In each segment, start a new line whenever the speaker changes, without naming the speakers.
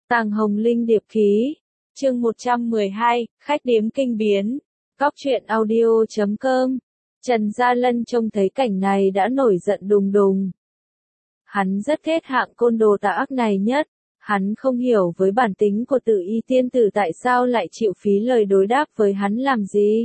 Tàng Hồng Linh Điệp Ký, chương 112, khách điếm kinh biến, góc truyện audio.com. Trần Gia Lân trông thấy cảnh này đã nổi giận đùng đùng. Hắn rất ghét hạng côn đồ tà ác này nhất, hắn không hiểu với bản tính của Tử Y tiên tử tại sao lại chịu phí lời đối đáp với hắn làm gì.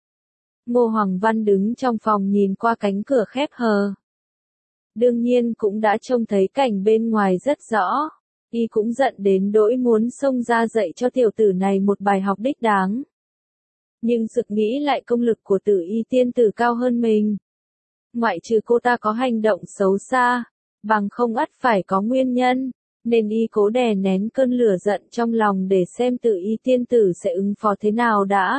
Ngô Hoàng Văn đứng trong phòng nhìn qua cánh cửa khép hờ. Đương nhiên cũng đã trông thấy cảnh bên ngoài rất rõ. Y cũng giận đến nỗi muốn xông ra dạy cho tiểu tử này một bài học đích đáng. Nhưng sực nghĩ lại công lực của Tử Y tiên tử cao hơn mình. Ngoại trừ cô ta có hành động xấu xa, bằng không ắt phải có nguyên nhân, nên Y cố đè nén cơn lửa giận trong lòng để xem Tử Y tiên tử sẽ ứng phó thế nào đã.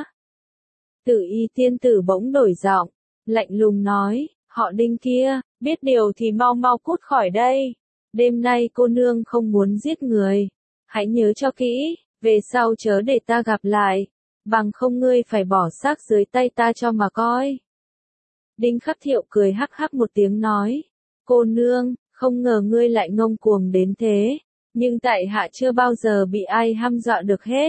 Tử Y tiên tử bỗng đổi giọng, lạnh lùng nói, họ Đinh kia, biết điều thì mau mau cút khỏi đây. Đêm nay cô nương không muốn giết người. Hãy nhớ cho kỹ, về sau chớ để ta gặp lại. Bằng không ngươi phải bỏ xác dưới tay ta cho mà coi. Đinh Khắc Thiệu cười hắc hắc một tiếng nói. Cô nương, không ngờ ngươi lại ngông cuồng đến thế. Nhưng tại hạ chưa bao giờ bị ai hăm dọa được hết.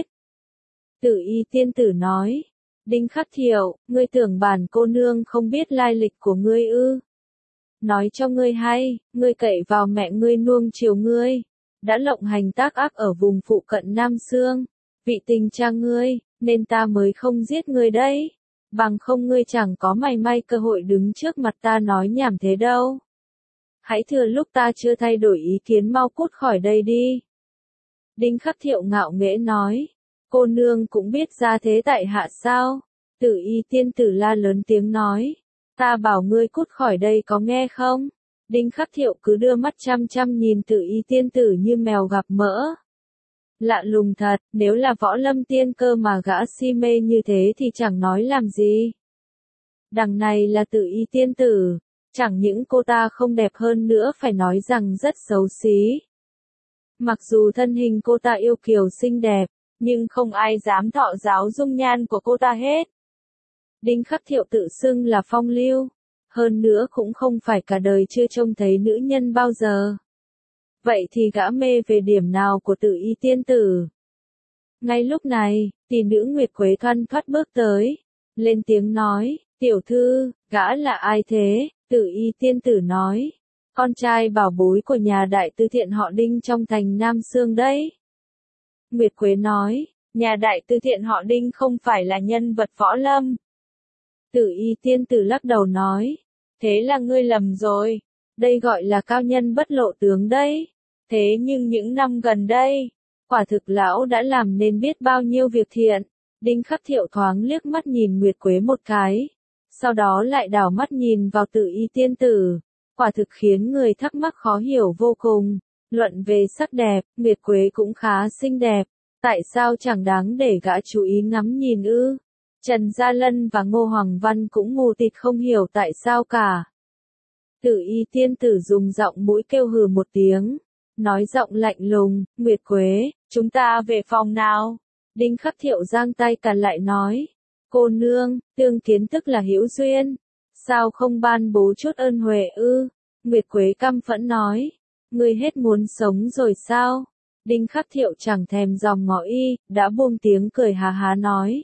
Tử Y tiên tử nói. Đinh Khắc Thiệu, ngươi tưởng bản cô nương không biết lai lịch của ngươi ư? Nói cho ngươi hay, ngươi cậy vào mẹ ngươi nuông chiều ngươi, đã lộng hành tác ác ở vùng phụ cận Nam Xương, vị tình cha ngươi, nên ta mới không giết ngươi đấy, bằng không ngươi chẳng có mảy may cơ hội đứng trước mặt ta nói nhảm thế đâu. Hãy thừa lúc ta chưa thay đổi ý kiến mau cút khỏi đây đi. Đinh Khắc Thiệu ngạo nghễ nói, cô nương cũng biết ra thế tại hạ sao? Tử Y tiên tử la lớn tiếng nói. Ta bảo ngươi cút khỏi đây có nghe không? Đinh Khắc Thiệu cứ đưa mắt chăm chăm nhìn Tử Y tiên tử như mèo gặp mỡ. Lạ lùng thật, nếu là võ lâm tiên cơ mà gã si mê như thế thì chẳng nói làm gì. Đằng này là Tử Y tiên tử, chẳng những cô ta không đẹp hơn nữa phải nói rằng rất xấu xí. Mặc dù thân hình cô ta yêu kiều xinh đẹp, nhưng không ai dám thọ giáo dung nhan của cô ta hết. Đinh Khắc Thiệu tự xưng là phong lưu, hơn nữa cũng không phải cả đời chưa trông thấy nữ nhân bao giờ. Vậy thì gã mê về điểm nào của Tử Y tiên tử? Ngay lúc này, tỷ nữ Nguyệt Quế thoăn thoắt bước tới, lên tiếng nói, tiểu thư, gã là ai thế? Tử Y tiên tử nói, con trai bảo bối của nhà đại tư thiện họ Đinh trong thành Nam Xương đấy. Nguyệt Quế nói, nhà đại tư thiện họ Đinh không phải là nhân vật võ lâm. Tử Y tiên tử lắc đầu nói, thế là ngươi lầm rồi, đây gọi là cao nhân bất lộ tướng đấy. Thế nhưng những năm gần đây, quả thực lão đã làm nên biết bao nhiêu việc thiện. Đinh Khắc Thiệu thoáng liếc mắt nhìn Nguyệt Quế một cái, sau đó lại đảo mắt nhìn vào Tử Y tiên tử, quả thực khiến người thắc mắc khó hiểu vô cùng. Luận về sắc đẹp, Nguyệt Quế cũng khá xinh đẹp, tại sao chẳng đáng để gã chú ý ngắm nhìn ư? Trần Gia Lân và Ngô Hoàng Văn cũng mù tịt không hiểu tại sao cả. Tử Y tiên tử dùng giọng mũi kêu hừ một tiếng, nói giọng lạnh lùng, Nguyệt Quế, chúng ta về phòng nào? Đinh Khắc Thiệu giang tay cản lại nói, cô nương, tương kiến tức là hữu duyên, sao không ban bố chút ơn huệ ư? Nguyệt Quế căm phẫn nói, ngươi hết muốn sống rồi sao? Đinh Khắc Thiệu chẳng thèm dòm ngó y, đã buông tiếng cười hà há nói.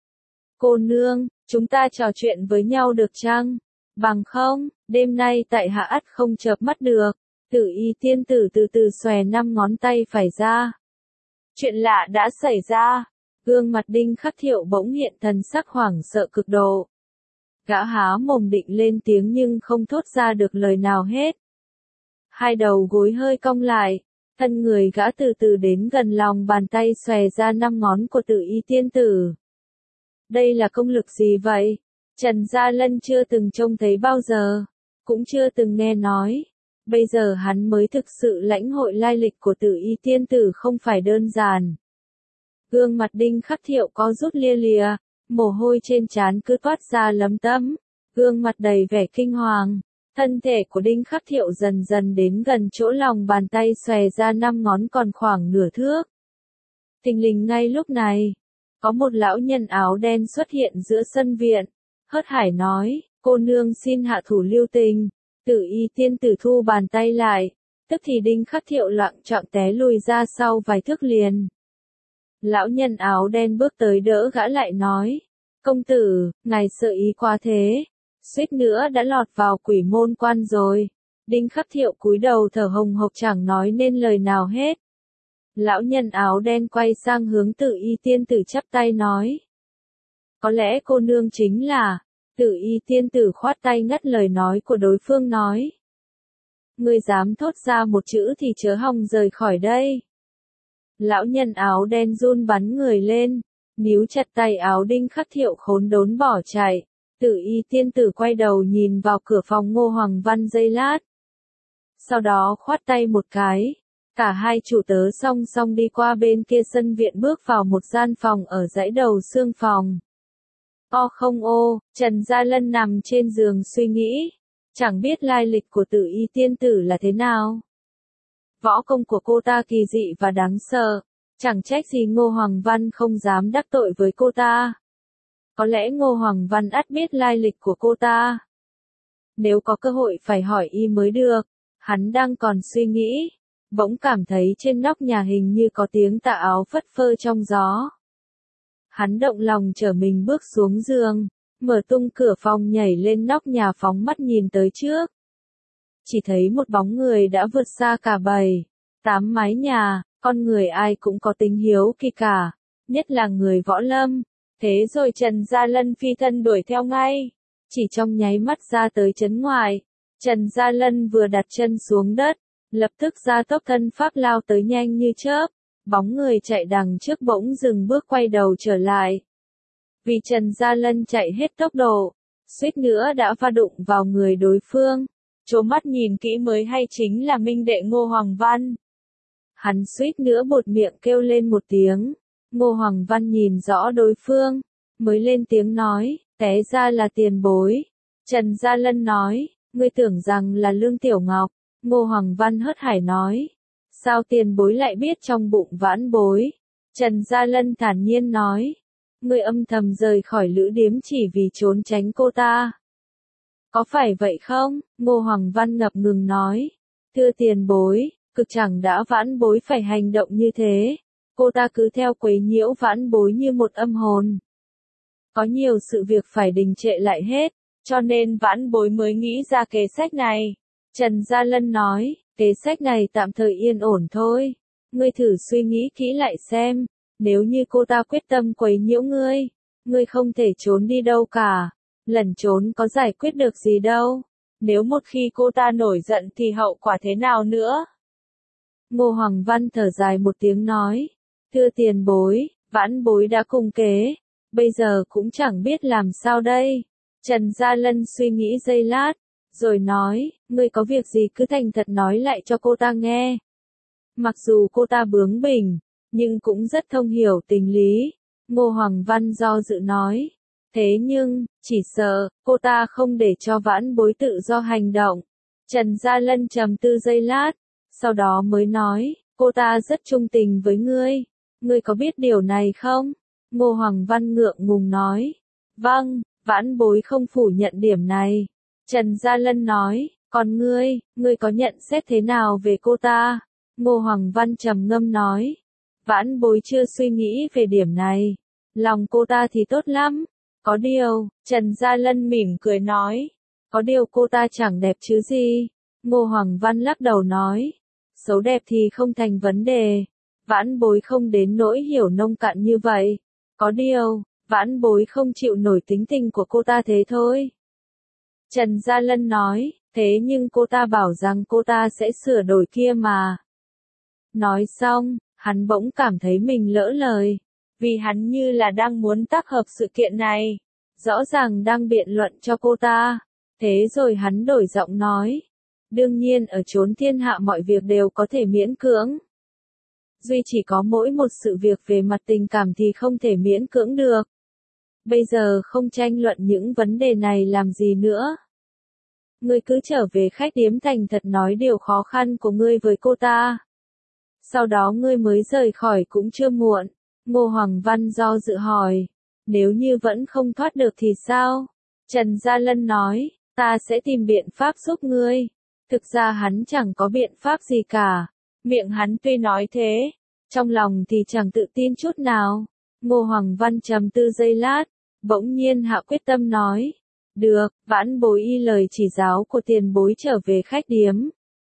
Cô nương, chúng ta trò chuyện với nhau được chăng? Bằng không, đêm nay tại hạ ắt không chợp mắt được. Tử Y tiên tử từ từ xòe 5 ngón tay phải ra. Chuyện lạ đã xảy ra. Gương mặt Đinh Khắc Thiệu bỗng hiện thần sắc hoảng sợ cực độ. Gã há mồm định lên tiếng nhưng không thốt ra được lời nào hết. Hai đầu gối hơi cong lại, thân người gã từ từ đến gần lòng bàn tay xòe ra 5 ngón của Tử Y tiên tử. Đây là công lực gì vậy? Trần Gia Lân chưa từng trông thấy bao giờ, cũng chưa từng nghe nói. Bây giờ hắn mới thực sự lãnh hội lai lịch của Tử Y tiên tử không phải đơn giản. Gương mặt Đinh Khắc Thiệu có rút lia lìa, mồ hôi trên trán cứ toát ra lấm tấm, gương mặt đầy vẻ kinh hoàng. Thân thể của Đinh Khắc Thiệu dần dần đến gần chỗ lòng bàn tay xòe ra 5 ngón còn khoảng nửa thước. Thình lình ngay lúc này, có một lão nhân áo đen xuất hiện giữa sân viện, hớt hải nói, cô nương xin hạ thủ lưu tình. Tử Y tiên tử thu bàn tay lại, Tức thì Đinh Khắc Thiệu loạng choạng té lùi ra sau vài thước liền. Lão nhân áo đen bước tới đỡ gã lại nói, công tử, ngài sợ ý quá thế, suýt nữa đã lọt vào quỷ môn quan rồi. Đinh Khắc Thiệu cúi đầu thở hồng hộc chẳng nói nên lời nào hết. Lão nhân áo đen quay sang hướng Tử Y tiên tử chắp tay nói, có lẽ cô nương chính là. Tử Y tiên tử khoát tay ngắt lời nói của đối phương nói, ngươi dám thốt ra một chữ thì chớ hòng rời khỏi đây. Lão nhân áo đen run bắn người lên, níu chặt tay áo Đinh Khắc Thiệu khốn đốn bỏ chạy. Tử Y tiên tử quay đầu nhìn vào cửa phòng Ngô Hoàng Văn giây lát. Sau đó khoát tay một cái, cả hai chủ tớ song song đi qua bên kia sân viện bước vào một gian phòng ở dãy đầu xương phòng. Không ô, Trần Gia Lân nằm trên giường suy nghĩ, chẳng biết lai lịch của Tử Y tiên tử là thế nào. Võ công của cô ta kỳ dị và đáng sợ, chẳng trách gì Ngô Hoàng Văn không dám đắc tội với cô ta. Có lẽ Ngô Hoàng Văn ắt biết lai lịch của cô ta. Nếu có cơ hội phải hỏi y mới được, hắn đang còn suy nghĩ, bỗng cảm thấy trên nóc nhà hình như có tiếng tà áo phất phơ trong gió. Hắn động lòng chở mình bước xuống giường, mở tung cửa phòng nhảy lên nóc nhà phóng mắt nhìn tới trước. Chỉ thấy một bóng người đã vượt xa cả 7-8 mái nhà, con người ai cũng có tính hiếu kỳ cả, nhất là người võ lâm. Thế rồi Trần Gia Lân phi thân đuổi theo ngay, chỉ trong nháy mắt ra tới trấn ngoài. Trần Gia Lân vừa đặt chân xuống đất, lập tức ra tốc thân pháp lao tới nhanh như chớp. Bóng người chạy đằng trước bỗng dừng bước quay đầu trở lại. Vì Trần Gia Lân chạy hết tốc độ, suýt nữa đã va đụng vào người đối phương. Trố mắt nhìn kỹ mới hay chính là minh đệ Ngô Hoàng Văn. Hắn suýt nữa buột miệng kêu lên một tiếng. Ngô Hoàng Văn nhìn rõ đối phương, mới lên tiếng nói, té ra là tiền bối. Trần Gia Lân nói, ngươi tưởng rằng là Lương Tiểu Ngọc. Ngô Hoàng Văn hớt hải nói, sao tiền bối lại biết trong bụng vãn bối? Trần Gia Lân thản nhiên nói, ngươi âm thầm rời khỏi lữ điếm chỉ vì trốn tránh cô ta. Có phải vậy không? Ngô Hoàng Văn ngập ngừng nói, thưa tiền bối, cực chẳng đã vãn bối phải hành động như thế. Cô ta cứ theo quấy nhiễu vãn bối như một âm hồn. Có nhiều sự việc phải đình trệ lại hết, cho nên vãn bối mới nghĩ ra kế sách này. Trần Gia Lân nói, kế sách này tạm thời yên ổn thôi. Ngươi thử suy nghĩ kỹ lại xem, nếu như cô ta quyết tâm quấy nhiễu ngươi không thể trốn đi đâu cả. Lẩn trốn có giải quyết được gì đâu. Nếu một khi cô ta nổi giận thì hậu quả thế nào nữa? Ngô Hoàng Văn thở dài một tiếng nói, thưa tiền bối, vãn bối đã cùng kế, bây giờ cũng chẳng biết làm sao đây. Trần Gia Lân suy nghĩ giây lát, rồi nói, ngươi có việc gì cứ thành thật nói lại cho cô ta nghe. Mặc dù cô ta bướng bỉnh, nhưng cũng rất thông hiểu tình lý. Ngô Hoàng Văn do dự nói, thế nhưng, chỉ sợ, cô ta không để cho vãn bối tự do hành động. Trần Gia Lân trầm tư giây lát, sau đó mới nói, cô ta rất trung tình với ngươi có biết điều này không? Ngô Hoàng Văn ngượng ngùng nói, vâng, vãn bối không phủ nhận điểm này. Trần Gia Lân nói, còn ngươi có nhận xét thế nào về cô ta? Ngô Hoàng Văn trầm ngâm nói, vãn bối chưa suy nghĩ về điểm này. Lòng cô ta thì tốt lắm. Có điều, Trần Gia Lân mỉm cười nói, có điều cô ta chẳng đẹp chứ gì. Ngô Hoàng Văn lắc đầu nói, xấu đẹp thì không thành vấn đề. Vãn bối không đến nỗi hiểu nông cạn như vậy. Có điều, vãn bối không chịu nổi tính tình của cô ta thế thôi. Trần Gia Lân nói, thế nhưng cô ta bảo rằng cô ta sẽ sửa đổi kia mà. Nói xong, hắn bỗng cảm thấy mình lỡ lời. Vì hắn như là đang muốn tác hợp sự kiện này. Rõ ràng đang biện luận cho cô ta. Thế rồi hắn đổi giọng nói. Đương nhiên ở chốn thiên hạ mọi việc đều có thể miễn cưỡng. Duy chỉ có mỗi một sự việc về mặt tình cảm thì không thể miễn cưỡng được. Bây giờ không tranh luận những vấn đề này làm gì nữa. Ngươi cứ trở về khách điếm thành thật nói điều khó khăn của ngươi với cô ta. Sau đó ngươi mới rời khỏi cũng chưa muộn. Ngô Hoàng Văn do dự hỏi, nếu như vẫn không thoát được thì sao? Trần Gia Lân nói, ta sẽ tìm biện pháp giúp ngươi. Thực ra hắn chẳng có biện pháp gì cả. Miệng hắn tuy nói thế, trong lòng thì chẳng tự tin chút nào. Ngô Hoàng Văn trầm tư giây lát, bỗng nhiên hạ quyết tâm nói. Được, vãn bối y lời chỉ giáo của tiền bối trở về khách điếm.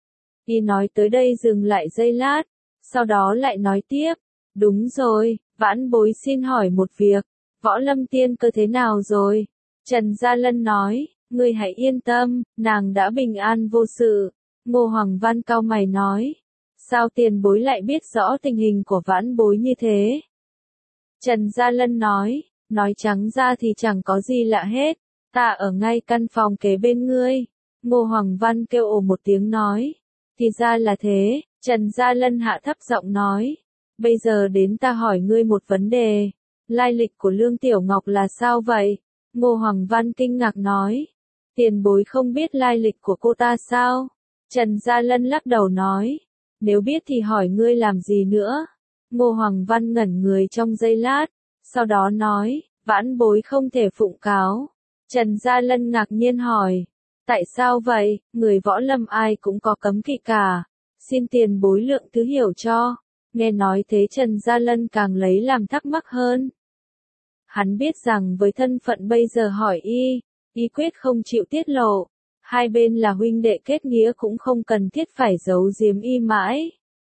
Y nói tới đây dừng lại giây lát, sau đó lại nói tiếp. Đúng rồi, vãn bối xin hỏi một việc, Võ Lâm tiên cơ thế nào rồi? Trần Gia Lân nói, ngươi hãy yên tâm, nàng đã bình an vô sự. Ngô Hoàng Văn cau mày nói, sao tiền bối lại biết rõ tình hình của vãn bối như thế? Trần Gia Lân nói trắng ra thì chẳng có gì lạ hết, ta ở ngay căn phòng kế bên ngươi. Ngô Hoàng Văn kêu ồ một tiếng nói, thì ra là thế. Trần Gia Lân hạ thấp giọng nói, bây giờ đến ta hỏi ngươi một vấn đề, lai lịch của Lương Tiểu Ngọc là sao vậy? Ngô Hoàng Văn kinh ngạc nói, tiền bối không biết lai lịch của cô ta sao? Trần Gia Lân lắc đầu nói, nếu biết thì hỏi ngươi làm gì nữa? Ngô Hoàng Văn ngẩn người trong giây lát, sau đó nói, vãn bối không thể phụng cáo. Trần Gia Lân ngạc nhiên hỏi, tại sao vậy? Người võ lâm ai cũng có cấm kỵ cả, xin tiền bối lượng thứ hiểu cho. Nghe nói thế Trần Gia Lân càng lấy làm thắc mắc hơn. Hắn biết rằng với thân phận bây giờ hỏi y quyết không chịu tiết lộ. Hai bên là huynh đệ kết nghĩa cũng không cần thiết phải giấu giếm y mãi.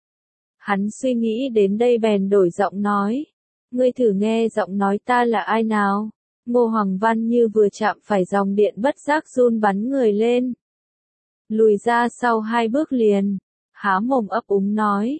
Hắn suy nghĩ đến đây bèn đổi giọng nói. Ngươi thử nghe giọng nói ta là ai nào? Ngô Hoàng Văn như vừa chạm phải dòng điện bất giác run bắn người lên. Lùi ra sau 2 bước liền. Há mồm ấp úng nói.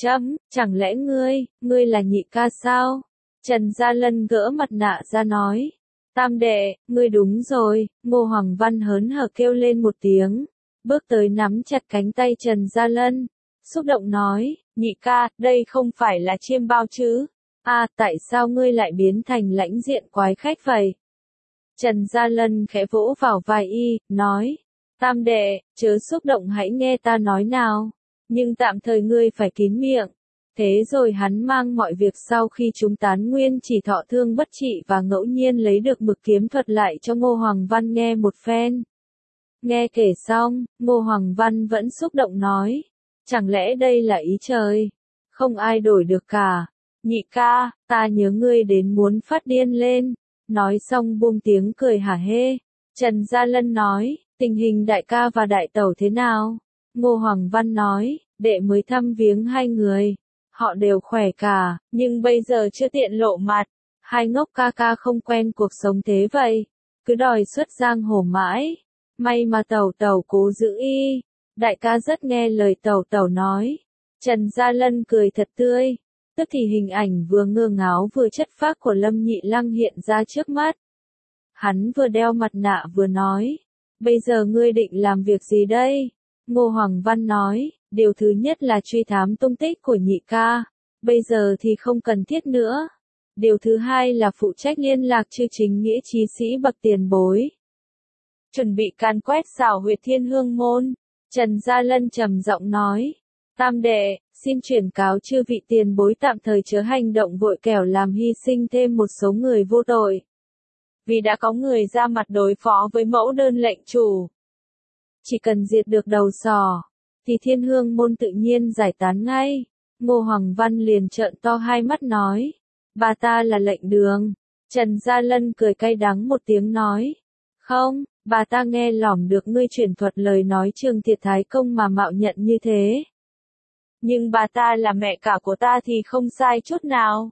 Chẳng lẽ ngươi là nhị ca sao? Trần Gia Lân gỡ mặt nạ ra nói. Tam đệ, ngươi đúng rồi. Ngô Hoàng Văn hớn hở kêu lên một tiếng. Bước tới nắm chặt cánh tay Trần Gia Lân. Xúc động nói, nhị ca, đây không phải là chiêm bao chứ? Tại sao ngươi lại biến thành lãnh diện quái khách vậy? Trần Gia Lân khẽ vỗ vào vai y, nói. Tam đệ, chớ xúc động hãy nghe ta nói nào. Nhưng tạm thời ngươi phải kín miệng. Thế rồi hắn mang mọi việc sau khi chúng tán nguyên chỉ thọ thương bất trị và ngẫu nhiên lấy được mực kiếm thuật lại cho Ngô Hoàng Văn nghe một phen. Nghe kể xong, Ngô Hoàng Văn vẫn xúc động nói. Chẳng lẽ đây là ý trời? Không ai đổi được cả. Nhị ca, ta nhớ ngươi đến muốn phát điên lên. Nói xong buông tiếng cười hả hê. Trần Gia Lân nói, tình hình đại ca và đại tẩu thế nào? Ngô Hoàng Văn nói, đệ mới thăm viếng 2 người. Họ đều khỏe cả, nhưng bây giờ chưa tiện lộ mặt. Hai ngốc ca ca không quen cuộc sống thế vậy. Cứ đòi xuất giang hồ mãi. May mà tẩu tẩu cố giữ y. Đại ca rất nghe lời tẩu tẩu nói. Trần Gia Lân cười thật tươi. Tức thì hình ảnh vừa ngơ ngáo vừa chất phác của Lâm Nhị Lăng hiện ra trước mắt. Hắn vừa đeo mặt nạ vừa nói. Bây giờ ngươi định làm việc gì đây? Ngô Hoàng Văn nói, điều thứ nhất là truy thám tung tích của nhị ca. Bây giờ thì không cần thiết nữa. Điều thứ hai là phụ trách liên lạc chư chính nghĩa chí sĩ bậc tiền bối. Chuẩn bị càn quét xảo huyệt Thiên Hương môn. Trần Gia Lân trầm giọng nói. Tam đệ, xin chuyển cáo chư vị tiền bối tạm thời chớ hành động vội kẻo làm hy sinh thêm một số người vô tội. Vì đã có người ra mặt đối phó với mẫu đơn lệnh chủ. Chỉ cần diệt được đầu sỏ, thì Thiên Hương môn tự nhiên giải tán ngay. Ngô Hoàng Văn liền trợn to hai mắt nói. Bà ta là lệnh đường. Trần Gia Lân cười cay đắng một tiếng nói. Không, bà ta nghe lỏm được ngươi truyền thuật lời nói Trường Thiệt Thái Công mà mạo nhận như thế. Nhưng bà ta là mẹ cả của ta thì không sai chút nào.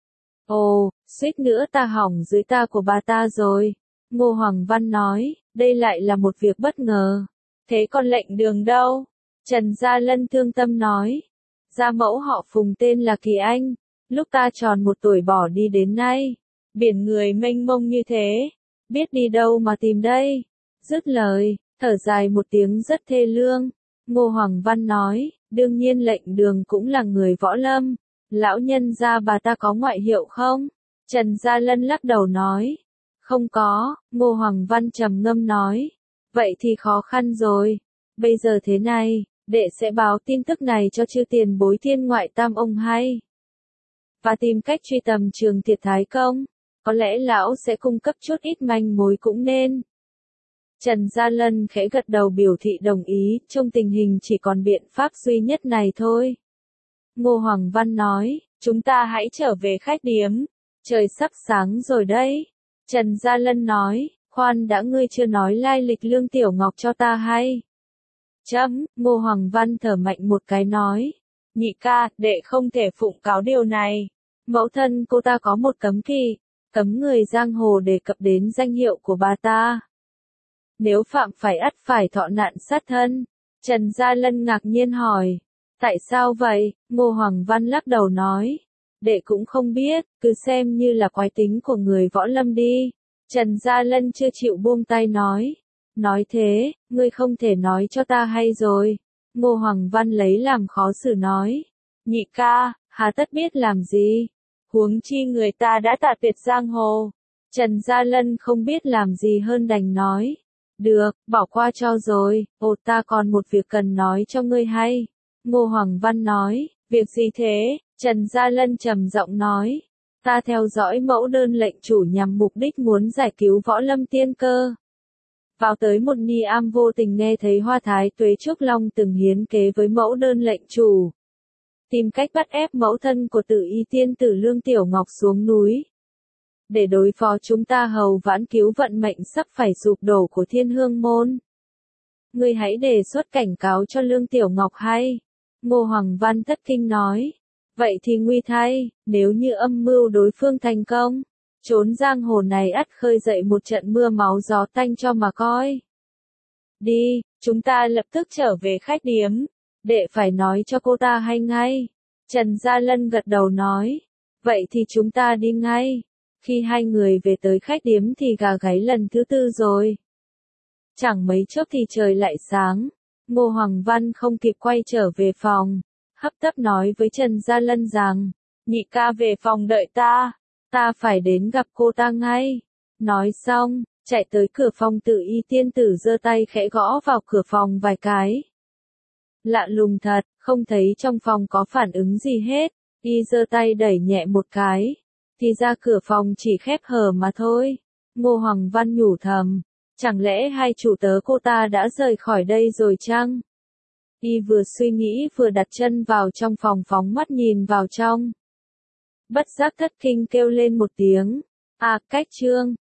Ồ, suýt nữa ta hỏng dưới ta của bà ta rồi. Ngô Hoàng Văn nói, đây lại là một việc bất ngờ. Thế còn lệnh đường đâu? Trần Gia Lân thương tâm nói. Gia mẫu họ Phùng tên là Kỳ Anh. Lúc ta tròn 1 tuổi bỏ đi đến nay. Biển người mênh mông như thế. Biết đi đâu mà tìm đây? Dứt lời, thở dài một tiếng rất thê lương. Ngô Hoàng Văn nói, đương nhiên lệnh đường cũng là người võ lâm. Lão nhân gia bà ta có ngoại hiệu không? Trần Gia Lân lắc đầu nói. Không có. Ngô Hoàng Văn trầm ngâm nói. Vậy thì khó khăn rồi. Bây giờ thế này, đệ sẽ báo tin tức này cho chư tiền bối Thiên Ngoại Tam ông hay. Và tìm cách truy tầm Trường Thiệt Thái Công. Có lẽ lão sẽ cung cấp chút ít manh mối cũng nên. Trần Gia Lân khẽ gật đầu biểu thị đồng ý, trong tình hình chỉ còn biện pháp duy nhất này thôi. Ngô Hoàng Văn nói, chúng ta hãy trở về khách điếm, trời sắp sáng rồi đấy. Trần Gia Lân nói, khoan đã, ngươi chưa nói lai lịch Lương Tiểu Ngọc cho ta hay. Ngô Hoàng Văn thở mạnh một cái nói, nhị ca, đệ không thể phụng cáo điều này. Mẫu thân cô ta có một cấm kỵ, cấm người giang hồ đề cập đến danh hiệu của bà ta. Nếu phạm phải ắt phải thọ nạn sát thân. Trần Gia Lân ngạc nhiên hỏi, tại sao vậy? Ngô Hoàng Văn lắc đầu nói, đệ cũng không biết, cứ xem như là quái tính của người võ lâm đi. Trần Gia Lân chưa chịu buông tay nói thế, ngươi không thể nói cho ta hay rồi. Ngô Hoàng Văn lấy làm khó xử nói, nhị ca, hà tất biết làm gì, huống chi người ta đã tạ tuyệt giang hồ. Trần Gia Lân không biết làm gì hơn đành nói, được, bỏ qua cho rồi, ta còn một việc cần nói cho ngươi hay. Ngô Hoàng Văn nói, việc gì thế? Trần Gia Lân trầm giọng nói, ta theo dõi mẫu đơn lệnh chủ nhằm mục đích muốn giải cứu võ lâm tiên cơ. Vào tới một ni am vô tình nghe thấy Hoa Thái Tuế Trúc Long từng hiến kế với mẫu đơn lệnh chủ, tìm cách bắt ép mẫu thân của Tử Y tiên tử Lương Tiểu Ngọc xuống núi. Để đối phó chúng ta hầu vãn cứu vận mệnh sắp phải sụp đổ của Thiên Hương môn. Ngươi hãy đề xuất cảnh cáo cho Lương Tiểu Ngọc hay. Ngô Hoàng Văn thất kinh nói. Vậy thì nguy thay, nếu như âm mưu đối phương thành công, chốn giang hồ này ắt khơi dậy một trận mưa máu gió tanh cho mà coi. Đi, chúng ta lập tức trở về khách điếm, đệ phải nói cho cô ta hay ngay. Trần Gia Lân gật đầu nói. Vậy thì chúng ta đi ngay. Khi hai người về tới khách điếm thì gà gáy lần thứ tư rồi. Chẳng mấy chốc thì trời lại sáng. Ngô Hoàng Văn không kịp quay trở về phòng, hấp tấp nói với Trần Gia Lân rằng, nhị ca về phòng đợi ta phải đến gặp cô ta ngay. Nói xong, chạy tới cửa phòng Tử Y tiên tử giơ tay khẽ gõ vào cửa phòng vài cái. Lạ lùng thật, không thấy trong phòng có phản ứng gì hết, y giơ tay đẩy nhẹ một cái, thì ra cửa phòng chỉ khép hờ mà thôi. Ngô Hoàng Văn nhủ thầm, chẳng lẽ hai chủ tớ cô ta đã rời khỏi đây rồi chăng? Y vừa suy nghĩ vừa đặt chân vào trong phòng phóng mắt nhìn vào trong. Bất giác thất kinh kêu lên một tiếng, cách chương.